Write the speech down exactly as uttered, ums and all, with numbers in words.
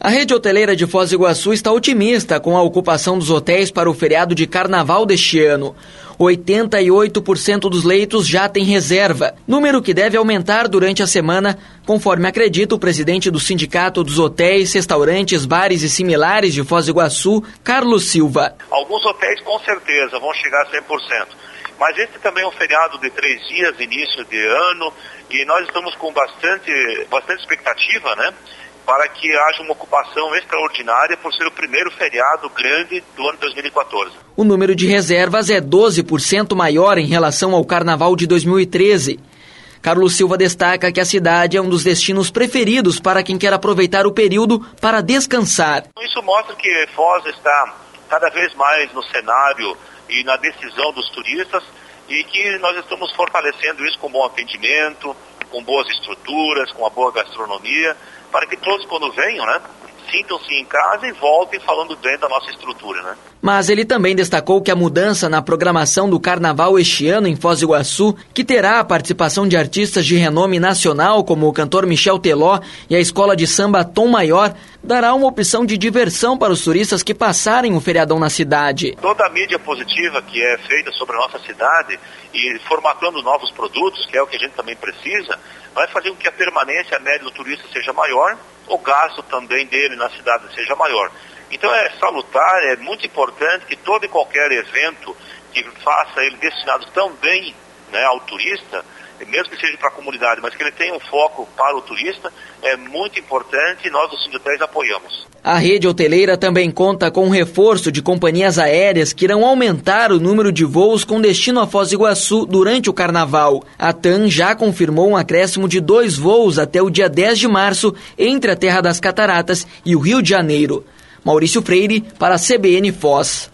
A rede hoteleira de Foz do Iguaçu está otimista com a ocupação dos hotéis para o feriado de carnaval deste ano. oitenta e oito por cento dos leitos já têm reserva, número que deve aumentar durante a semana, conforme acredita o presidente do Sindicato dos Hotéis, Restaurantes, Bares e Similares de Foz do Iguaçu, Carlos Silva. Alguns hotéis com certeza vão chegar a cem por cento, mas esse também é um feriado de três dias, início de ano, e nós estamos com bastante, bastante expectativa, né? Para que haja uma ocupação extraordinária por ser o primeiro feriado grande do ano dois mil e quatorze. O número de reservas é doze por cento maior em relação ao carnaval de dois mil e treze. Carlos Silva destaca que a cidade é um dos destinos preferidos para quem quer aproveitar o período para descansar. Isso mostra que Foz está cada vez mais no cenário e na decisão dos turistas e que nós estamos fortalecendo isso com bom atendimento, com boas estruturas, com uma boa gastronomia, para que todos, quando venham, né, sintam-se em casa e voltem falando bem da nossa estrutura, né? Mas ele também destacou que a mudança na programação do carnaval este ano em Foz do Iguaçu, que terá a participação de artistas de renome nacional, como o cantor Michel Teló e a escola de samba Tom Maior, dará uma opção de diversão para os turistas que passarem o feriadão na cidade. Toda a mídia positiva que é feita sobre a nossa cidade e formatando novos produtos, que é o que a gente também precisa, vai fazer com que a permanência média do turista seja maior, o gasto também dele na cidade seja maior. Então é salutar, é muito importante que todo e qualquer evento que faça ele destinado também, né, ao turista, mesmo que seja para a comunidade, mas que ele tenha um foco para o turista, é muito importante e nós do Sindicatos apoiamos. A rede hoteleira também conta com um reforço de companhias aéreas que irão aumentar o número de voos com destino a Foz do Iguaçu durante o carnaval. A TAM já confirmou um acréscimo de dois voos até o dia dez de março entre a Terra das Cataratas e o Rio de Janeiro. Maurício Freire, para a C B N Foz.